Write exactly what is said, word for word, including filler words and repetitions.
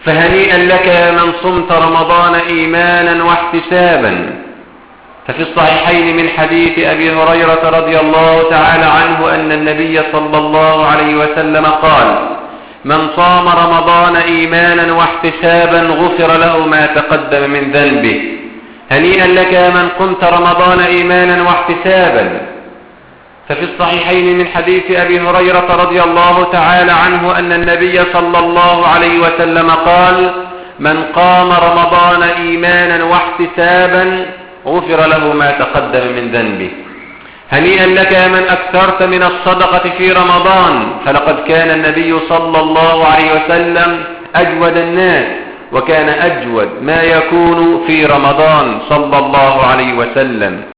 فهنيئا لك يا من صمت رمضان إيمانا واحتسابا. ففي الصحيحين من حديث أبي هريرة رضي الله تعالى عنه أن النبي صلى الله عليه وسلم قال: من صام رمضان إيمانا واحتسابا غفر له ما تقدم من ذنبه. هنيئا لك يا من قمت رمضان إيمانا واحتسابا. ففي الصحيحين من حديث أبي هريرة رضي الله تعالى عنه أن النبي صلى الله عليه وسلم قال: من قام رمضان إيمانا واحتسابا غفر له ما تقدم من ذنبه. هنيئا لك يا من أكثرت من الصدقة في رمضان، فلقد كان النبي صلى الله عليه وسلم أجود الناس، وكان أجود ما يكون في رمضان صلى الله عليه وسلم.